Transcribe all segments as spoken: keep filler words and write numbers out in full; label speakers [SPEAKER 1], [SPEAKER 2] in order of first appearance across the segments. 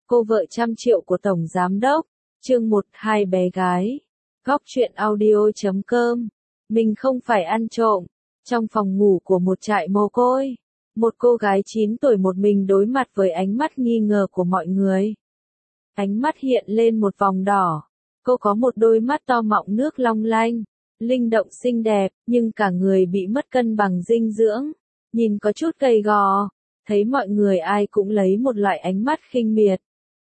[SPEAKER 1] Cô vợ trăm triệu của Tổng Giám Đốc, chương một hai bé gái. Góc truyện audio chấm com. Mình không phải ăn trộm. Trong phòng ngủ của một trại mồ côi, một cô gái chín tuổi một mình đối mặt với ánh mắt nghi ngờ của mọi người. Ánh mắt hiện lên một vòng đỏ. Cô có một đôi mắt to mọng nước long lanh, linh động xinh đẹp, nhưng cả người bị mất cân bằng dinh dưỡng, nhìn có chút gầy gò. Thấy mọi người ai cũng lấy một loại ánh mắt khinh miệt,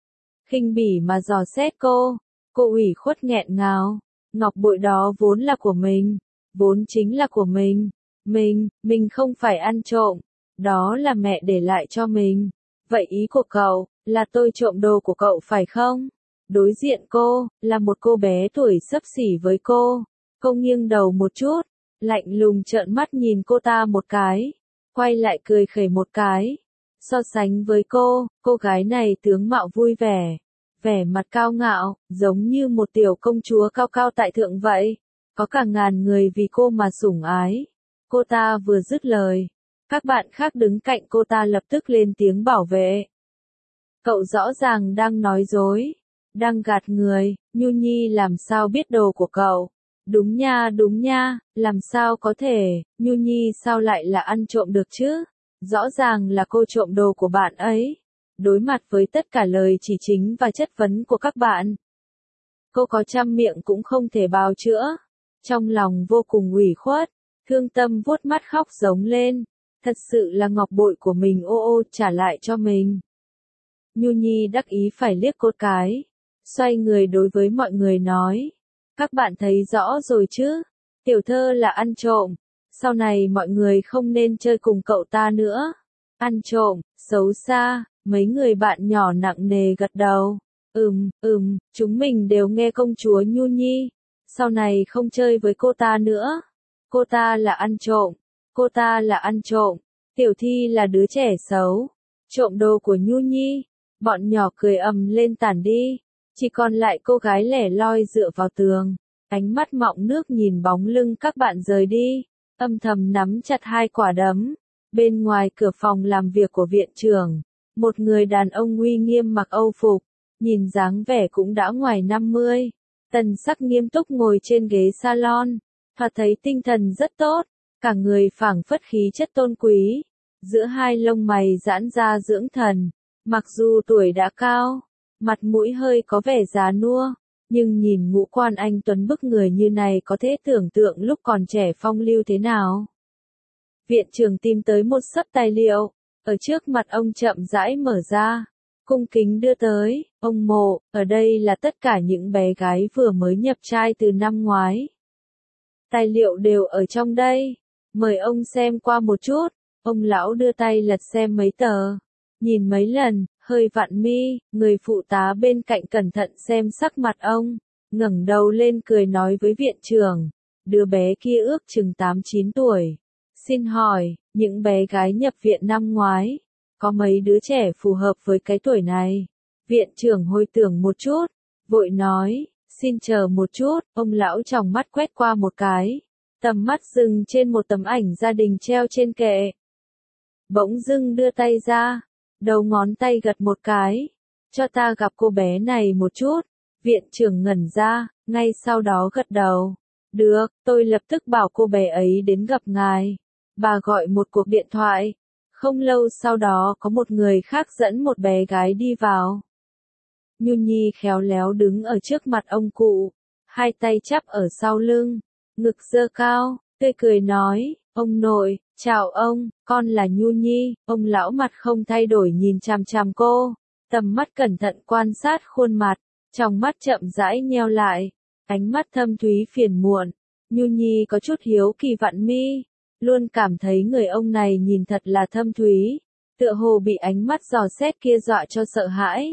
[SPEAKER 1] khinh bỉ mà dò xét cô. Cô ủy khuất nghẹn ngào, ngọc bội đó vốn là của mình, vốn chính là của mình. Mình, mình không phải ăn trộm, đó là mẹ để lại cho mình. Vậy ý của cậu, là tôi trộm đồ của cậu phải không? Đối diện cô, là một cô bé tuổi xấp xỉ với cô. Cô nghiêng đầu một chút, lạnh lùng trợn mắt nhìn cô ta một cái, quay lại cười khẩy một cái. So sánh với cô, cô gái này tướng mạo vui vẻ, vẻ mặt cao ngạo, giống như một tiểu công chúa cao cao tại thượng vậy. Có cả ngàn người vì cô mà sủng ái. Cô ta vừa dứt lời, các bạn khác đứng cạnh cô ta lập tức lên tiếng bảo vệ. Cậu rõ ràng đang nói dối, đang gạt người. Nhu Nhi làm sao biết đồ của cậu? Đúng nha, đúng nha, làm sao có thể, Nhu Nhi sao lại là ăn trộm được chứ? Rõ ràng là cô trộm đồ của bạn ấy. Đối mặt với tất cả lời chỉ trích và chất vấn của các bạn, cô có trăm miệng cũng không thể bào chữa. Trong lòng vô cùng ủy khuất, thương tâm vuốt mắt khóc giống lên. Thật sự là ngọc bội của mình ô ô trả lại cho mình. Nhu Nhi đắc ý phải liếc cô cái, xoay người đối với mọi người nói. Các bạn thấy rõ rồi chứ, tiểu thơ là ăn trộm, sau này mọi người không nên chơi cùng cậu ta nữa. Ăn trộm, xấu xa, mấy người bạn nhỏ nặng nề gật đầu. Ừm, ừm, chúng mình đều nghe công chúa Nhu Nhi, sau này không chơi với cô ta nữa. Cô ta là ăn trộm, cô ta là ăn trộm, Tiểu Thi là đứa trẻ xấu, trộm đồ của Nhu Nhi. Bọn nhỏ cười ầm lên tản đi, chỉ còn lại cô gái lẻ loi dựa vào tường, ánh mắt mọng nước nhìn bóng lưng các bạn rời đi, âm thầm nắm chặt hai quả đấm. Bên ngoài cửa phòng làm việc của viện trưởng, một người đàn ông uy nghiêm mặc âu phục, nhìn dáng vẻ cũng đã ngoài năm mươi, thần sắc nghiêm túc ngồi trên ghế salon, thoạt thấy tinh thần rất tốt, cả người phảng phất khí chất tôn quý, giữa hai lông mày giãn ra dưỡng thần. Mặc dù tuổi đã cao, mặt mũi hơi có vẻ già nua, nhưng nhìn ngũ quan anh tuấn bức người như này có thể tưởng tượng lúc còn trẻ phong lưu thế nào. Viện trưởng tìm tới một sấp tài liệu, ở trước mặt ông chậm rãi mở ra, cung kính đưa tới. Ông Mộ, ở đây là tất cả những bé gái vừa mới nhập trai từ năm ngoái. Tài liệu đều ở trong đây, mời ông xem qua một chút. Ông lão đưa tay lật xem mấy tờ, nhìn mấy lần, hơi vặn mi. Người phụ tá bên cạnh cẩn thận xem sắc mặt ông, ngẩng đầu lên cười nói với viện trưởng, đứa bé kia ước chừng tám chín tuổi. Xin hỏi, những bé gái nhập viện năm ngoái, có mấy đứa trẻ phù hợp với cái tuổi này? Viện trưởng hồi tưởng một chút, vội nói, xin chờ một chút. Ông lão tròng mắt quét qua một cái, tầm mắt dừng trên một tấm ảnh gia đình treo trên kệ. Bỗng dưng đưa tay ra, đầu ngón tay gật một cái, cho ta gặp cô bé này một chút. Viện trưởng ngẩn ra, ngay sau đó gật đầu. Được, tôi lập tức bảo cô bé ấy đến gặp ngài. Bà gọi một cuộc điện thoại. Không lâu sau đó có một người khác dẫn một bé gái đi vào. Nhu Nhi khéo léo đứng ở trước mặt ông cụ, hai tay chắp ở sau lưng, ngực giơ cao, tươi cười nói, ông nội, chào ông, con là Nhu Nhi. Ông lão mặt không thay đổi nhìn chằm chằm cô, tầm mắt cẩn thận quan sát khuôn mặt, trong mắt chậm rãi nheo lại, ánh mắt thâm thúy phiền muộn. Nhu Nhi có chút hiếu kỳ vặn mi, luôn cảm thấy người ông này nhìn thật là thâm thúy, tựa hồ bị ánh mắt dò xét kia dọa cho sợ hãi.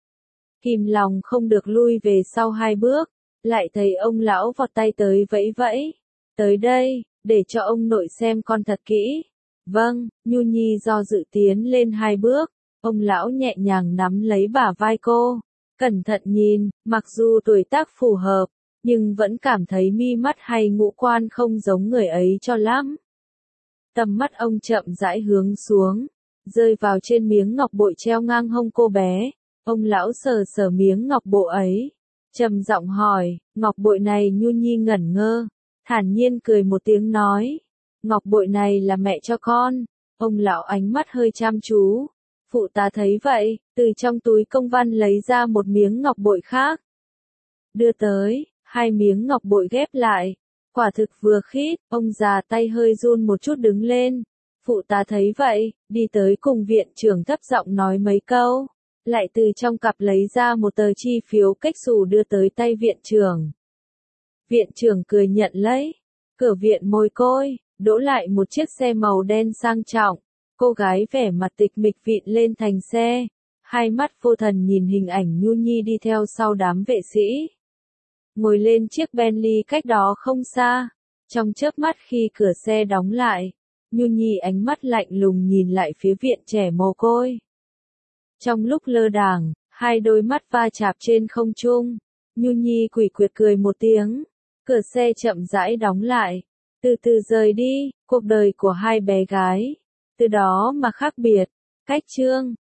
[SPEAKER 1] Kìm lòng không được lui về sau hai bước, lại thấy ông lão vọt tay tới vẫy vẫy, tới đây, để cho ông nội xem con thật kỹ. Vâng. Nhu Nhi do dự tiến lên hai bước, ông lão nhẹ nhàng nắm lấy bả vai cô, cẩn thận nhìn, mặc dù tuổi tác phù hợp, nhưng vẫn cảm thấy mi mắt hay ngũ quan không giống người ấy cho lắm. Tầm mắt ông chậm rãi hướng xuống, rơi vào trên miếng ngọc bội treo ngang hông cô bé. Ông lão sờ sờ miếng ngọc bội ấy, trầm giọng hỏi, ngọc bội này? Nhu Nhi ngẩn ngơ, thản nhiên cười một tiếng nói, ngọc bội này là mẹ cho con. Ông lão ánh mắt hơi chăm chú, phụ tá thấy vậy, từ trong túi công văn lấy ra một miếng ngọc bội khác, đưa tới, hai miếng ngọc bội ghép lại, quả thực vừa khít. Ông già tay hơi run một chút đứng lên, phụ tá thấy vậy, đi tới cùng viện trưởng thấp giọng nói mấy câu, lại từ trong cặp lấy ra một tờ chi phiếu cách xù đưa tới tay viện trưởng. Viện trưởng cười nhận lấy, cửa viện môi côi, đỗ lại một chiếc xe màu đen sang trọng, cô gái vẻ mặt tịch mịch vịn lên thành xe, hai mắt vô thần nhìn hình ảnh Nhu Nhi đi theo sau đám vệ sĩ. Ngồi lên chiếc Bentley cách đó không xa, trong chớp mắt khi cửa xe đóng lại, Nhu Nhi ánh mắt lạnh lùng nhìn lại phía viện trẻ mồ côi. Trong lúc lơ đàng, hai đôi mắt va chạm trên không trung, Nhu Nhi quỷ quyệt cười một tiếng, cửa xe chậm rãi đóng lại, từ từ rời đi. Cuộc đời của hai bé gái từ đó mà khác biệt. Cách chương